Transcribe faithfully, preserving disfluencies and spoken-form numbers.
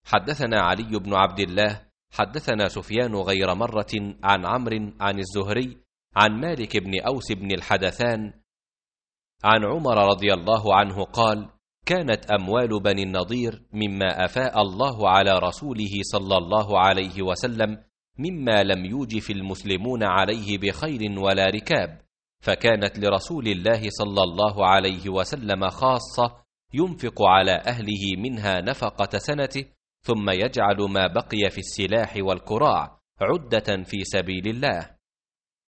حدثنا علي بن عبد الله حدثنا سفيان غير مرة عن عمرو عن الزهري عن مالك بن أوس بن الحدثان عن عمر رضي الله عنه قال: كانت أموال بني النضير مما أفاء الله على رسوله صلى الله عليه وسلم مما لم يوجف المسلمون عليه بخيل ولا ركاب، فكانت لرسول الله صلى الله عليه وسلم خاصة ينفق على أهله منها نفقة سنته، ثم يجعل ما بقي في السلاح والكراع عدة في سبيل الله.